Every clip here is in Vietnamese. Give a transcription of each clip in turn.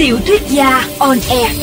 Tiểu thuyết gia on air.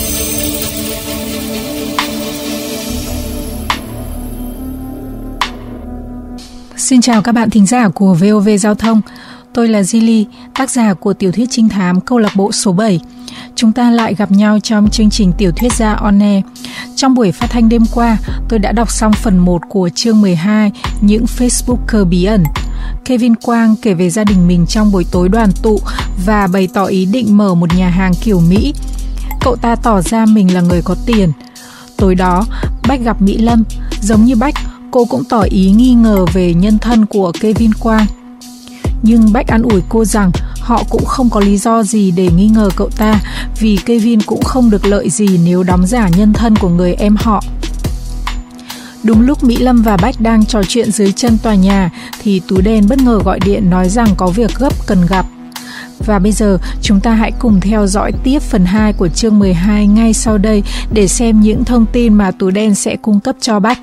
Xin chào các bạn thính giả của VOV Giao thông. Tôi là Zili, tác giả của tiểu thuyết trinh thám câu lạc bộ số 7. Chúng ta lại gặp nhau trong chương trình Tiểu thuyết gia on air. Trong buổi phát thanh đêm qua, tôi đã đọc xong phần 1 của chương 12, Những Facebooker bí ẩn. Kevin Quang kể về gia đình mình trong buổi tối đoàn tụ và bày tỏ ý định mở một nhà hàng kiểu Mỹ. Cậu ta tỏ ra mình là người có tiền. Tối đó, Bách gặp Mỹ Lâm. Giống như Bách, cô cũng tỏ ý nghi ngờ về nhân thân của Kevin Quang. Nhưng Bách an ủi cô rằng họ cũng không có lý do gì để nghi ngờ cậu ta, vì Kevin cũng không được lợi gì nếu đóng giả nhân thân của người em họ. Đúng lúc Mỹ Lâm và Bách đang trò chuyện dưới chân tòa nhà thì Tú Đen bất ngờ gọi điện nói rằng có việc gấp cần gặp. Và bây giờ chúng ta hãy cùng theo dõi tiếp phần 2 của chương 12 ngay sau đây để xem những thông tin mà Tú Đen sẽ cung cấp cho Bách.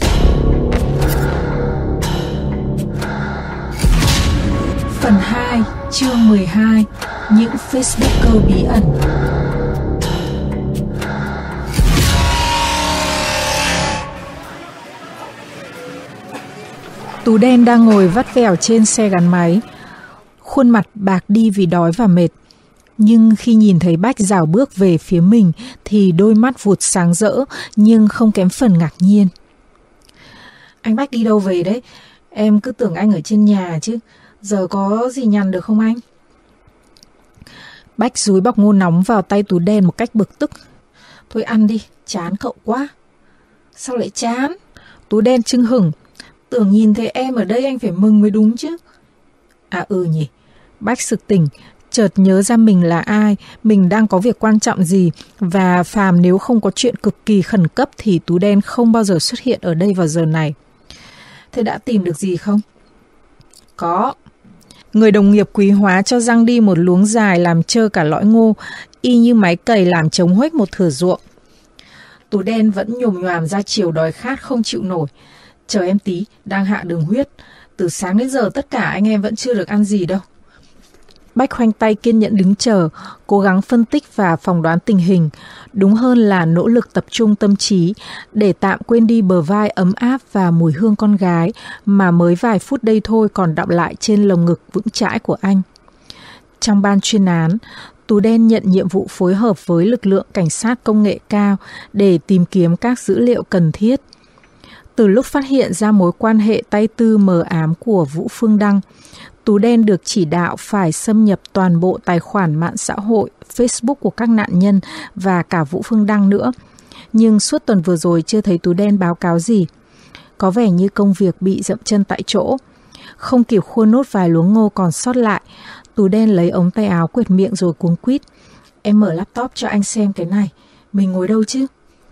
Phần 2, chương 12, Những Facebooker bí ẩn. Tú Đen đang ngồi vắt vẻo trên xe gắn máy, khuôn mặt bạc đi vì đói và mệt. Nhưng khi nhìn thấy Bách rảo bước về phía mình thì đôi mắt vụt sáng rỡ nhưng không kém phần ngạc nhiên. Anh Bách đi đâu về đấy? Em cứ tưởng anh ở trên nhà chứ. Giờ có gì nhằn được không anh? Bách dúi bọc ngô nóng vào tay Tú Đen một cách bực tức. Thôi ăn đi, chán cậu quá. Sao lại chán? Tú Đen chưng hửng. Tưởng nhìn thấy em ở đây anh phải mừng mới đúng chứ. À nhỉ. Bách sực tỉnh, chợt nhớ ra mình là ai, mình đang có việc quan trọng gì, và phàm nếu không có chuyện cực kỳ khẩn cấp thì Tú Đen không bao giờ xuất hiện ở đây vào giờ này. Thế đã tìm được gì không? Có. Người đồng nghiệp quý hóa cho giăng đi một luống dài làm trơ cả lõi ngô, y như máy cày làm trống huếch một thửa ruộng. Tú Đen vẫn nhồm nhoàm ra chiều đói khát không chịu nổi. Chờ em tí, đang hạ đường huyết. Từ sáng đến giờ tất cả anh em vẫn chưa được ăn gì đâu. Bách khoanh tay kiên nhẫn đứng chờ, cố gắng phân tích và phỏng đoán tình hình. Đúng hơn là nỗ lực tập trung tâm trí để tạm quên đi bờ vai ấm áp và mùi hương con gái mà mới vài phút đây thôi còn đọng lại trên lồng ngực vững chãi của anh. Trong ban chuyên án, Tú Đen nhận nhiệm vụ phối hợp với lực lượng cảnh sát công nghệ cao để tìm kiếm các dữ liệu cần thiết. Từ lúc phát hiện ra mối quan hệ tay tư mờ ám của Vũ Phương Đăng, Tú Đen được chỉ đạo phải xâm nhập toàn bộ tài khoản mạng xã hội Facebook của các nạn nhân và cả Vũ Phương Đăng nữa. Nhưng suốt tuần vừa rồi chưa thấy Tú Đen báo cáo gì. Có vẻ như công việc bị dậm chân tại chỗ. Không kịp khua nốt vài luống ngô còn sót lại, Tú Đen lấy ống tay áo quệt miệng rồi cuống quýt. Em mở laptop cho anh xem cái này. Mình ngồi đâu chứ?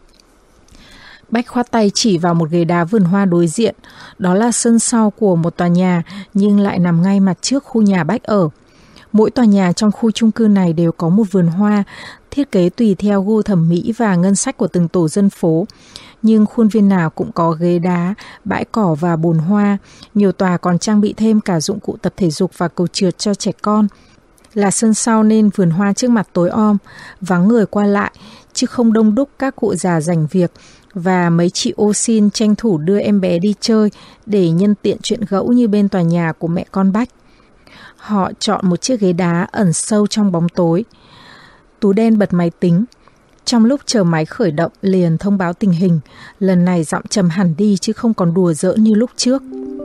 Bách khoát tay chỉ vào một ghế đá vườn hoa đối diện. Đó là sân sau của một tòa nhà nhưng lại nằm ngay mặt trước khu nhà Bách ở. Mỗi tòa nhà trong khu chung cư này đều có một vườn hoa, thiết kế tùy theo gu thẩm mỹ và ngân sách của từng tổ dân phố. Nhưng khuôn viên nào cũng có ghế đá, bãi cỏ và bồn hoa. Nhiều tòa còn trang bị thêm cả dụng cụ tập thể dục và cầu trượt cho trẻ con. Là sân sau nên vườn hoa trước mặt tối om, vắng người qua lại, chứ không đông đúc các cụ già rảnh việc và mấy chị ô xin tranh thủ đưa em bé đi chơi để nhân tiện chuyện gẫu như bên tòa nhà của mẹ con Bách. Họ chọn một chiếc ghế đá ẩn sâu trong bóng tối. Tú Đen bật máy tính. Trong lúc chờ máy khởi động liền thông báo tình hình. Lần này giọng trầm hẳn đi chứ không còn đùa giỡn như lúc trước.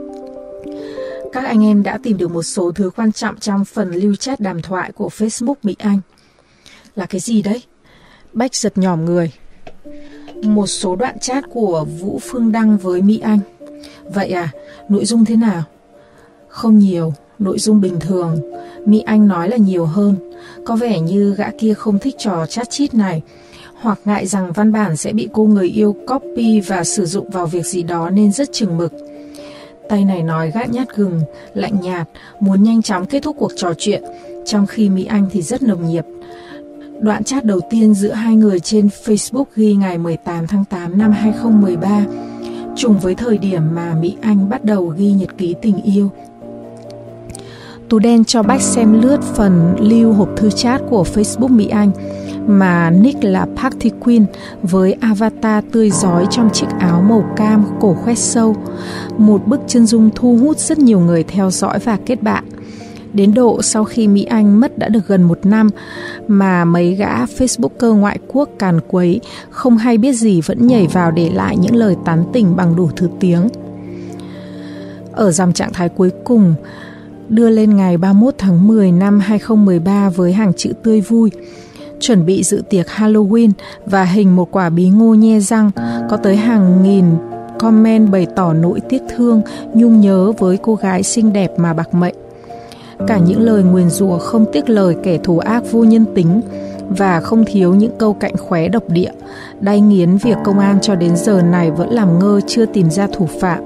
Các anh em đã tìm được một số thứ quan trọng trong phần lưu chat đàm thoại của Facebook Mỹ Anh. Là cái gì đấy? Bách giật nhòm người. Một số đoạn chat của Vũ Phương Đăng với Mỹ Anh. Vậy à, nội dung thế nào? Không nhiều, nội dung bình thường. Mỹ Anh nói là nhiều hơn. Có vẻ như gã kia không thích trò chat chít này, hoặc ngại rằng văn bản sẽ bị cô người yêu copy và sử dụng vào việc gì đó nên rất chừng mực. Tay này nói gã nhát gừng, lạnh nhạt, muốn nhanh chóng kết thúc cuộc trò chuyện, trong khi Mỹ Anh thì rất nồng nhiệt. Đoạn chat đầu tiên giữa hai người trên Facebook ghi ngày 18 tháng 8 năm 2013, trùng với thời điểm mà Mỹ Anh bắt đầu ghi nhật ký tình yêu. Tú Đen cho Bách xem lướt phần lưu hộp thư chat của Facebook Mỹ Anh mà nick là Party Queen với avatar tươi rói trong chiếc áo màu cam, cổ khoét sâu. Một bức chân dung thu hút rất nhiều người theo dõi và kết bạn. Đến độ sau khi Mỹ Anh mất đã được gần 1 năm mà mấy gã Facebooker ngoại quốc càn quấy không hay biết gì vẫn nhảy vào để lại những lời tán tỉnh bằng đủ thứ tiếng. Ở dòng trạng thái cuối cùng đưa lên ngày 31 tháng 10 năm 2013 với hàng chữ tươi vui, chuẩn bị dự tiệc Halloween và hình một quả bí ngô nhe răng, có tới hàng nghìn comment bày tỏ nỗi tiếc thương, nhung nhớ với cô gái xinh đẹp mà bạc mệnh. Cả những lời nguyền rủa không tiếc lời kẻ thù ác vô nhân tính và không thiếu những câu cạnh khóe độc địa, đay nghiến việc công an cho đến giờ này vẫn làm ngơ chưa tìm ra thủ phạm.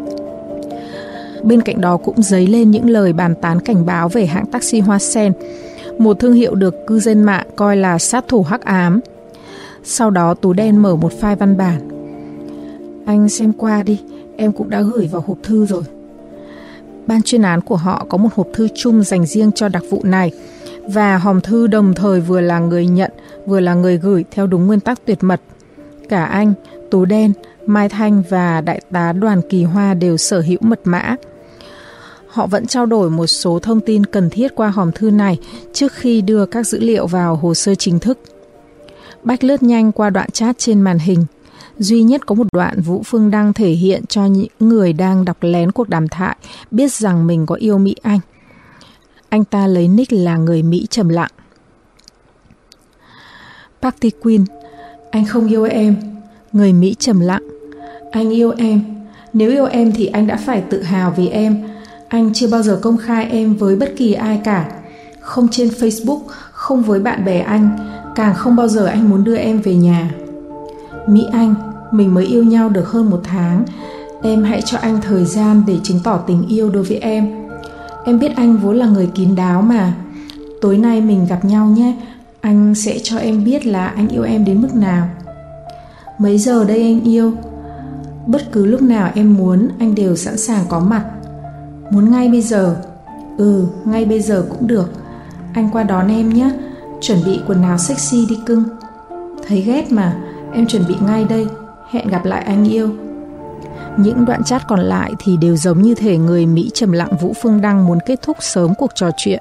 Bên cạnh đó cũng dấy lên những lời bàn tán cảnh báo về hãng taxi Hoa Sen, một thương hiệu được cư dân mạng coi là sát thủ hắc ám. Sau đó Tú Đen mở một file văn bản. Anh xem qua đi, em cũng đã gửi vào hộp thư rồi. Ban chuyên án của họ có một hộp thư chung dành riêng cho đặc vụ này, và hòm thư đồng thời vừa là người nhận, vừa là người gửi theo đúng nguyên tắc tuyệt mật. Cả anh, Tú Đen, Mai Thanh và Đại tá Đoàn Kỳ Hoa đều sở hữu mật mã. Họ vẫn trao đổi một số thông tin cần thiết qua hòm thư này trước khi đưa các dữ liệu vào hồ sơ chính thức. Bách lướt nhanh qua đoạn chat trên màn hình. Duy nhất có một đoạn Vũ Phương Đăng thể hiện cho những người đang đọc lén cuộc đàm thoại biết rằng mình có yêu Mỹ Anh. Anh ta lấy nick là người Mỹ trầm lặng. Party Queen, anh không yêu em. Người Mỹ trầm lặng. Anh yêu em. Nếu yêu em thì anh đã phải tự hào vì em. Anh chưa bao giờ công khai em với bất kỳ ai cả. Không trên Facebook, không với bạn bè anh, càng không bao giờ anh muốn đưa em về nhà. Mỹ Anh, mình mới yêu nhau được hơn 1 tháng. Em hãy cho anh thời gian để chứng tỏ tình yêu đối với em. Em biết anh vốn là người kín đáo mà. Tối nay mình gặp nhau nhé. Anh sẽ cho em biết là anh yêu em đến mức nào. Mấy giờ đây anh yêu? Bất cứ lúc nào em muốn, anh đều sẵn sàng có mặt. Muốn ngay bây giờ? Ngay bây giờ cũng được. Anh qua đón em nhé. Chuẩn bị quần áo sexy đi cưng. Thấy ghét mà. Em chuẩn bị ngay đây. Hẹn gặp lại anh yêu. Những đoạn chat còn lại thì đều giống như thể người Mỹ trầm lặng Vũ Phương Đăng muốn kết thúc sớm cuộc trò chuyện.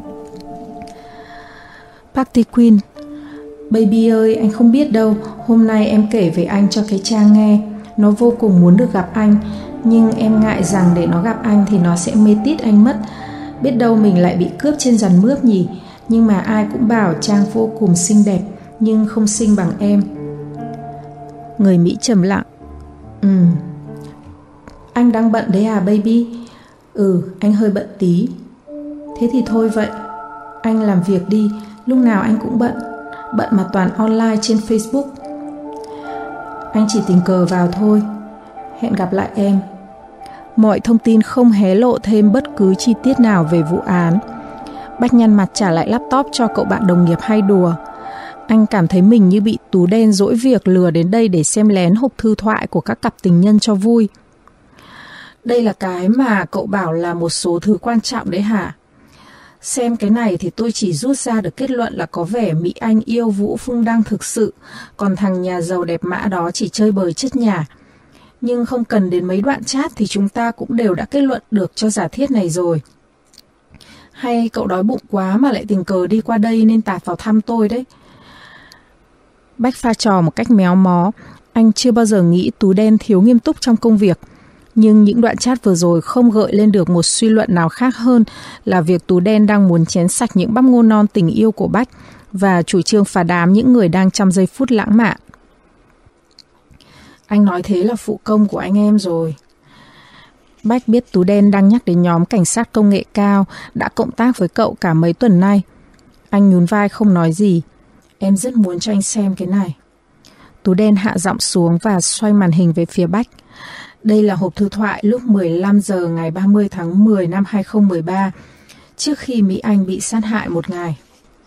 Party Queen, baby ơi, anh không biết đâu. Hôm nay em kể về anh cho cái Trang nghe. Nó vô cùng muốn được gặp anh, nhưng em ngại rằng để nó gặp anh thì nó sẽ mê tít anh mất. Biết đâu mình lại bị cướp trên giàn mướp nhỉ. Nhưng mà ai cũng bảo Trang vô cùng xinh đẹp, nhưng không xinh bằng em. Người Mỹ trầm lặng. Anh đang bận đấy à baby? Anh hơi bận tí. Thế thì thôi vậy. Anh làm việc đi, lúc nào anh cũng bận. Bận mà toàn online trên Facebook. Anh chỉ tình cờ vào thôi. Hẹn gặp lại em. Mọi thông tin không hé lộ thêm bất cứ chi tiết nào về vụ án. Bách nhăn mặt trả lại laptop cho cậu bạn đồng nghiệp hay đùa. Anh cảm thấy mình như bị Tú Đen dỗi việc lừa đến đây để xem lén hộp thư thoại của các cặp tình nhân cho vui. Đây là cái mà cậu bảo là một số thứ quan trọng đấy hả? Xem cái này thì tôi chỉ rút ra được kết luận là có vẻ Mỹ Anh yêu Vũ Phương Đăng thực sự, còn thằng nhà giàu đẹp mã đó chỉ chơi bời chất nhả. Nhưng không cần đến mấy đoạn chat thì chúng ta cũng đều đã kết luận được cho giả thiết này rồi. Hay cậu đói bụng quá mà lại tình cờ đi qua đây nên tạt vào thăm tôi đấy. Bách pha trò một cách méo mó. Anh chưa bao giờ nghĩ Tú Đen thiếu nghiêm túc trong công việc. Nhưng những đoạn chat vừa rồi không gợi lên được một suy luận nào khác hơn là việc Tú Đen đang muốn chén sạch những bắp ngô non tình yêu của Bách và chủ trương phá đám những người đang trong giây phút lãng mạn. Anh nói thế là phụ công của anh em rồi. Bách biết Tú Đen đang nhắc đến nhóm cảnh sát công nghệ cao đã cộng tác với cậu cả mấy tuần nay. Anh nhún vai không nói gì. Em rất muốn cho anh xem cái này. Tú Đen hạ giọng xuống và xoay màn hình về phía Bách. Đây là hộp thư thoại lúc 15 giờ ngày 30 tháng 10 năm 2013, trước khi Mỹ Anh bị sát hại 1 ngày.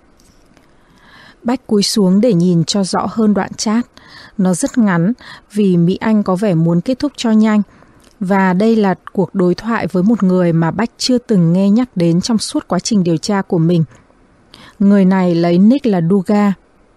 Bách cúi xuống để nhìn cho rõ hơn đoạn chat. Nó rất ngắn vì Mỹ Anh có vẻ muốn kết thúc cho nhanh. Và đây là cuộc đối thoại với một người mà Bách chưa từng nghe nhắc đến trong suốt quá trình điều tra của mình. Người này lấy nick là Duga.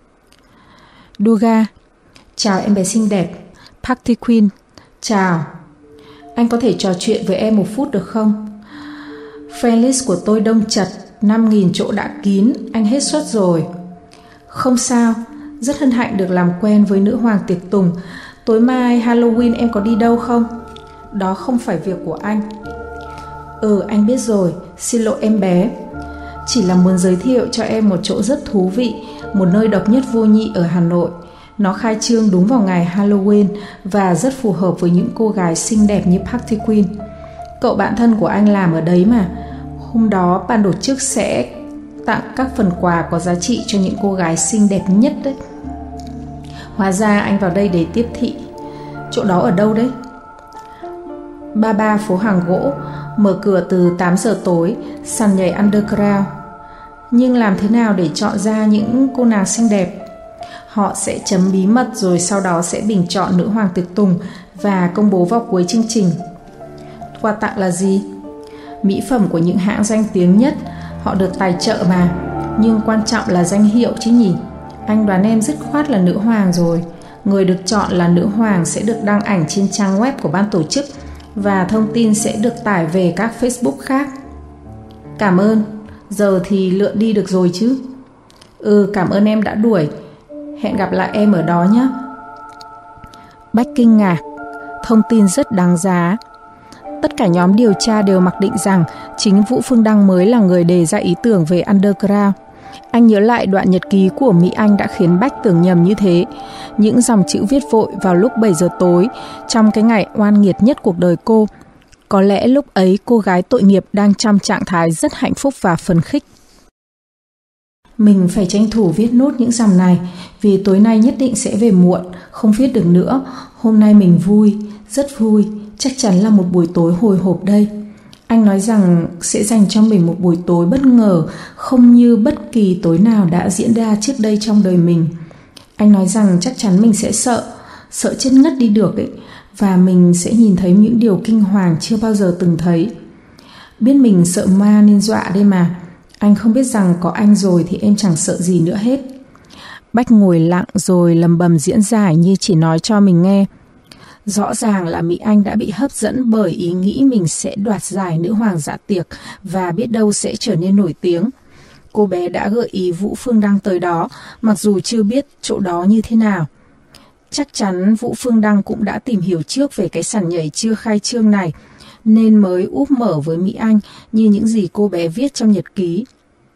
Duga: chào em bé xinh đẹp. Party Queen: chào. Anh có thể trò chuyện với em một phút được không? Friend list của tôi đông chật, 5.000 chỗ đã kín, anh hết suất rồi. Không sao, rất hân hạnh được làm quen với nữ hoàng tiệc tùng. Tối mai Halloween em có đi đâu không? Đó không phải việc của anh. Anh biết rồi, xin lỗi em bé. Chỉ là muốn giới thiệu cho em một chỗ rất thú vị, một nơi độc nhất vô nhị ở Hà Nội. Nó khai trương đúng vào ngày Halloween và rất phù hợp với những cô gái xinh đẹp như Party Queen. Cậu bạn thân của anh làm ở đấy mà. Hôm đó ban tổ chức sẽ tặng các phần quà có giá trị cho những cô gái xinh đẹp nhất đấy. Hóa ra anh vào đây để tiếp thị. Chỗ đó ở đâu đấy? 33 phố Hàng Gỗ, mở cửa từ 8 giờ tối, sàn nhảy underground. Nhưng làm thế nào để chọn ra những cô nàng xinh đẹp? Họ sẽ chấm bí mật rồi sau đó sẽ bình chọn nữ hoàng tiệc tùng và công bố vào cuối chương trình. Quà tặng là gì? Mỹ phẩm của những hãng danh tiếng nhất, họ được tài trợ mà. Nhưng quan trọng là danh hiệu chứ nhỉ? Anh đoán em dứt khoát là nữ hoàng rồi. Người được chọn là nữ hoàng sẽ được đăng ảnh trên trang web của ban tổ chức và thông tin sẽ được tải về các Facebook khác. Cảm ơn, giờ thì lượn đi được rồi chứ? Cảm ơn em đã đuổi. Hẹn gặp lại em ở đó nhé. Bách kinh ngạc, thông tin rất đáng giá. Tất cả nhóm điều tra đều mặc định rằng chính Vũ Phương Đăng mới là người đề ra ý tưởng về underground. Anh nhớ lại đoạn nhật ký của Mỹ Anh đã khiến Bách tưởng nhầm như thế. Những dòng chữ viết vội vào lúc 7 giờ tối, trong cái ngày oan nghiệt nhất cuộc đời cô. Có lẽ lúc ấy cô gái tội nghiệp đang trong trạng thái rất hạnh phúc và phấn khích. Mình phải tranh thủ viết nốt những dòng này, vì tối nay nhất định sẽ về muộn, không viết được nữa. Hôm nay mình vui, rất vui, chắc chắn là một buổi tối hồi hộp đây. Anh nói rằng sẽ dành cho mình một buổi tối bất ngờ, không như bất kỳ tối nào đã diễn ra trước đây trong đời mình. Anh nói rằng chắc chắn mình sẽ sợ chết ngất đi được ấy, và mình sẽ nhìn thấy những điều kinh hoàng chưa bao giờ từng thấy. Biết mình sợ ma nên dọa đây mà. Anh không biết rằng có anh rồi thì em chẳng sợ gì nữa hết. Bách ngồi lặng rồi lầm bầm diễn giải như chỉ nói cho mình nghe. Rõ ràng là Mỹ Anh đã bị hấp dẫn bởi ý nghĩ mình sẽ đoạt giải nữ hoàng dạ tiệc và biết đâu sẽ trở nên nổi tiếng. Cô bé đã gợi ý Vũ Phương Đăng tới đó, mặc dù chưa biết chỗ đó như thế nào. Chắc chắn Vũ Phương Đăng cũng đã tìm hiểu trước về cái sàn nhảy chưa khai trương này, nên mới úp mở với Mỹ Anh như những gì cô bé viết trong nhật ký.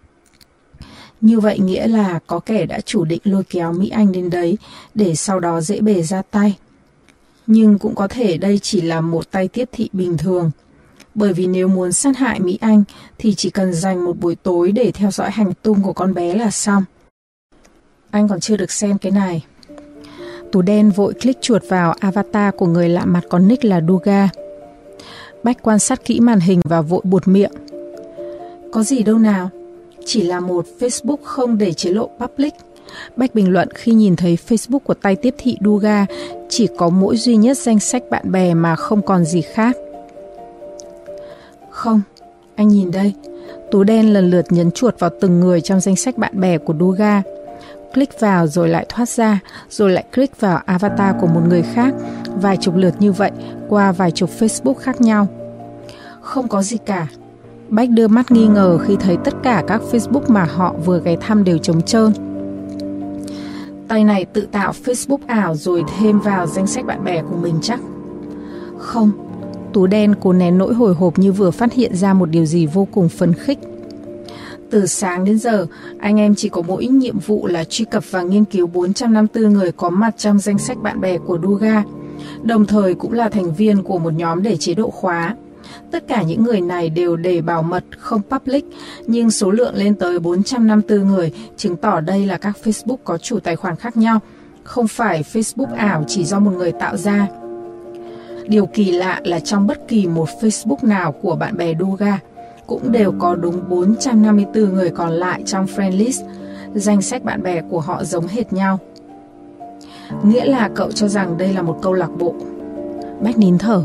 Như vậy nghĩa là có kẻ đã chủ định lôi kéo Mỹ Anh đến đấy để sau đó dễ bề ra tay. Nhưng cũng có thể đây chỉ là một tay tiếp thị bình thường. Bởi vì nếu muốn sát hại Mỹ Anh thì chỉ cần dành một buổi tối để theo dõi hành tung của con bé là xong. Anh còn chưa được xem cái này. Tú đen vội click chuột vào avatar của người lạ mặt có nick là Duga. Bách quan sát kỹ màn hình và vội buột miệng. Có gì đâu nào, chỉ là một Facebook không để chế lộ public. Bách bình luận khi nhìn thấy Facebook của tay tiếp thị Duga chỉ có mỗi duy nhất danh sách bạn bè mà không còn gì khác. Không, anh nhìn đây. Tú đen lần lượt nhấn chuột vào từng người trong danh sách bạn bè của Duga. Click vào rồi lại thoát ra, rồi lại click vào avatar của một người khác, vài chục lượt như vậy qua vài chục Facebook khác nhau. Không có gì cả. Bách đưa mắt nghi ngờ khi thấy tất cả các Facebook mà họ vừa ghé thăm đều trống trơn. Tay này tự tạo Facebook ảo rồi thêm vào danh sách bạn bè của mình chắc. Không, Tú đen cố nén nỗi hồi hộp như vừa phát hiện ra một điều gì vô cùng phấn khích. Từ sáng đến giờ, anh em chỉ có mỗi nhiệm vụ là truy cập và nghiên cứu 454 người có mặt trong danh sách bạn bè của Duga, đồng thời cũng là thành viên của một nhóm để chế độ khóa. Tất cả những người này đều để bảo mật, không public, nhưng số lượng lên tới 454 người, chứng tỏ đây là các Facebook có chủ tài khoản khác nhau, không phải Facebook ảo chỉ do một người tạo ra. Điều kỳ lạ là trong bất kỳ một Facebook nào của bạn bè Duga cũng đều có đúng 454 người còn lại trong friend list, danh sách bạn bè của họ giống hệt nhau. Nghĩa là cậu cho rằng đây là một câu lạc bộ. Bách nín thở.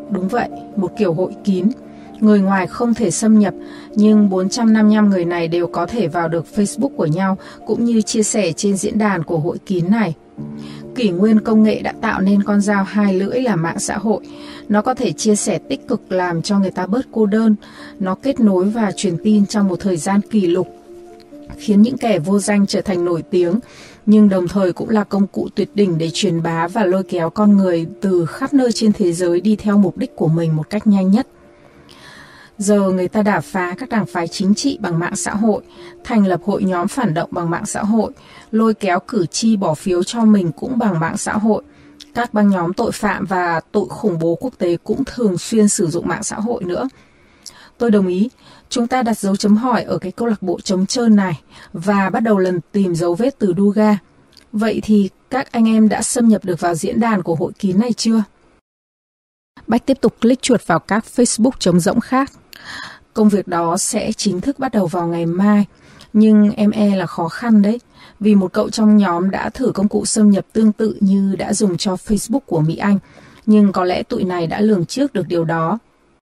Đúng vậy, một kiểu hội kín. Người ngoài không thể xâm nhập, nhưng 455 người này đều có thể vào được Facebook của nhau, cũng như chia sẻ trên diễn đàn của hội kín này. Kỷ nguyên công nghệ đã tạo nên con dao hai lưỡi là mạng xã hội. Nó có thể chia sẻ tích cực làm cho người ta bớt cô đơn. Nó kết nối và truyền tin trong một thời gian kỷ lục, khiến những kẻ vô danh trở thành nổi tiếng, nhưng đồng thời cũng là công cụ tuyệt đỉnh để truyền bá và lôi kéo con người từ khắp nơi trên thế giới đi theo mục đích của mình một cách nhanh nhất. Giờ người ta đả phá các đảng phái chính trị bằng mạng xã hội, thành lập hội nhóm phản động bằng mạng xã hội, lôi kéo cử tri bỏ phiếu cho mình cũng bằng mạng xã hội. Các băng nhóm tội phạm và tội khủng bố quốc tế cũng thường xuyên sử dụng mạng xã hội nữa. Tôi đồng ý, chúng ta đặt dấu chấm hỏi ở cái câu lạc bộ trống trơn này và bắt đầu lần tìm dấu vết từ Duga. Vậy thì các anh em đã xâm nhập được vào diễn đàn của hội kín này chưa? Bách tiếp tục click chuột vào các Facebook trống rỗng khác. Công việc đó sẽ chính thức bắt đầu vào ngày mai, nhưng em là khó khăn đấy, vì một cậu trong nhóm đã thử công cụ xâm nhập tương tự như đã dùng cho Facebook của Mỹ Anh, nhưng có lẽ tụi này đã lường trước được điều đó.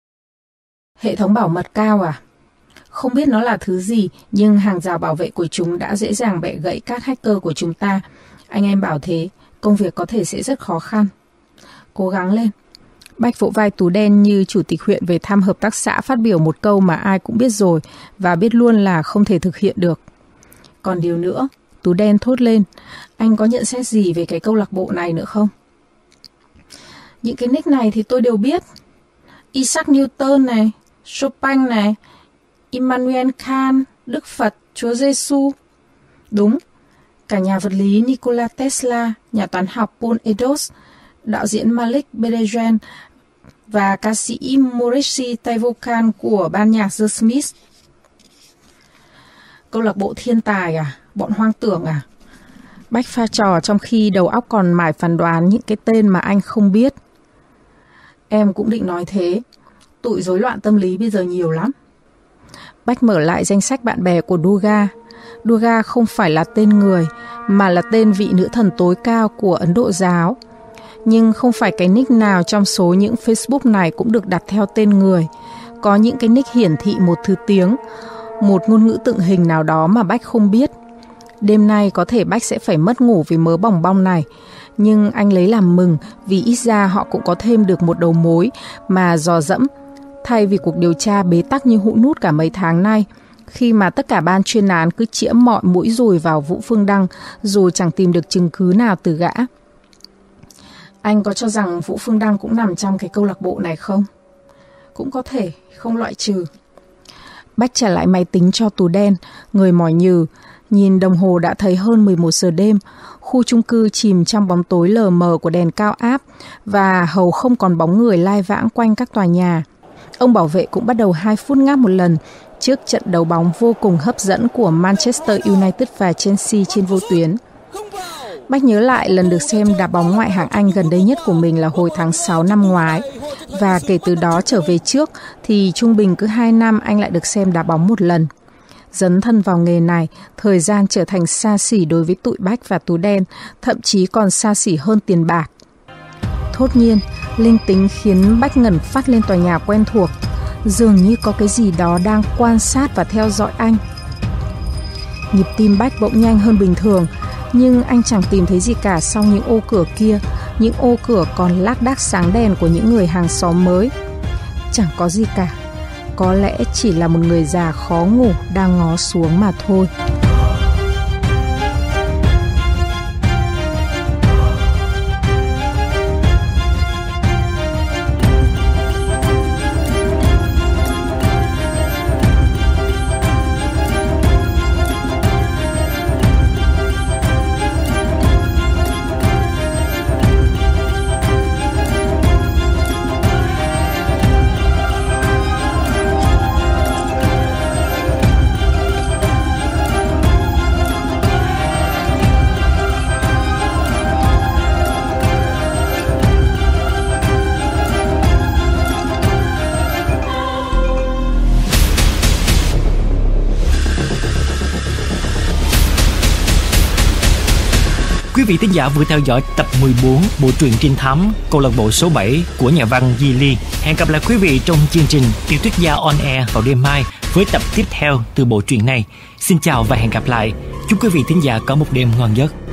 Hệ thống bảo mật cao à? Không biết nó là thứ gì, nhưng hàng rào bảo vệ của chúng đã dễ dàng bẻ gãy các hacker của chúng ta. Anh em bảo thế, công việc có thể sẽ rất khó khăn. Cố gắng lên. Bách vỗ vai Tú Đen như chủ tịch huyện về thăm hợp tác xã phát biểu một câu mà ai cũng biết rồi và biết luôn là không thể thực hiện được. Còn điều nữa, Tú Đen thốt lên, anh có nhận xét gì về cái câu lạc bộ này nữa không? Những cái nick này thì tôi đều biết. Isaac Newton này, Chopin này, Immanuel Kant, Đức Phật, Chúa Giêsu. Đúng, cả nhà vật lý Nikola Tesla, nhà toán học Paul Edos, đạo diễn Malik Bedejan và ca sĩ Morrissey tay vocal của ban nhạc The Smiths. Câu lạc bộ thiên tài à? Bọn hoang tưởng à? Bách pha trò trong khi đầu óc còn mải phán đoán những cái tên mà anh không biết. Em cũng định nói thế. Tụi rối loạn tâm lý bây giờ nhiều lắm. Bách mở lại danh sách bạn bè của Duga. Duga không phải là tên người, mà là tên vị nữ thần tối cao của Ấn Độ giáo. Nhưng không phải cái nick nào trong số những Facebook này cũng được đặt theo tên người. Có những cái nick hiển thị một thứ tiếng, một ngôn ngữ tượng hình nào đó mà Bách không biết. Đêm nay có thể Bách sẽ phải mất ngủ vì mớ bòng bong này. Nhưng anh lấy làm mừng vì ít ra họ cũng có thêm được một đầu mối mà dò dẫm, thay vì cuộc điều tra bế tắc như hũ nút cả mấy tháng nay, khi mà tất cả ban chuyên án cứ chĩa mọi mũi dùi vào Vũ Phương Đăng dù chẳng tìm được chứng cứ nào từ gã. Anh có cho rằng Vũ Phương Đăng cũng nằm trong cái câu lạc bộ này không? Cũng có thể, không loại trừ. Bách trả lại máy tính cho Tú Đen, người mỏi nhừ. Nhìn đồng hồ đã thấy hơn 11 giờ đêm, khu chung cư chìm trong bóng tối lờ mờ của đèn cao áp và hầu không còn bóng người lai vãng quanh các tòa nhà. Ông bảo vệ cũng bắt đầu 2 phút ngáp một lần trước trận đấu bóng vô cùng hấp dẫn của Manchester United và Chelsea trên vô tuyến. Bách nhớ lại lần được xem đá bóng ngoại hạng Anh gần đây nhất của mình là hồi tháng 6 năm ngoái. Và kể từ đó trở về trước thì trung bình cứ 2 năm anh lại được xem đá bóng một lần. Dấn thân vào nghề này, thời gian trở thành xa xỉ đối với tụi Bách và Tú Đen, thậm chí còn xa xỉ hơn tiền bạc. Thốt nhiên, linh tính khiến Bách ngẩn phát lên tòa nhà quen thuộc. Dường như có cái gì đó đang quan sát và theo dõi anh. Nhịp tim Bách bỗng nhanh hơn bình thường, nhưng anh chẳng tìm thấy gì cả sau những ô cửa kia, những ô cửa còn lác đác sáng đèn của những người hàng xóm mới. Chẳng có gì cả. Có lẽ chỉ là một người già khó ngủ đang ngó xuống mà thôi. Quý vị thính giả vừa theo dõi tập 14 bộ truyện trinh thám Câu lạc bộ số 7 của nhà văn Di Liên. Hẹn gặp lại quý vị trong chương trình Tiểu thuyết gia on air vào đêm mai với tập tiếp theo từ bộ truyện này. Xin chào và hẹn gặp lại. Chúc quý vị thính giả có một đêm ngon giấc.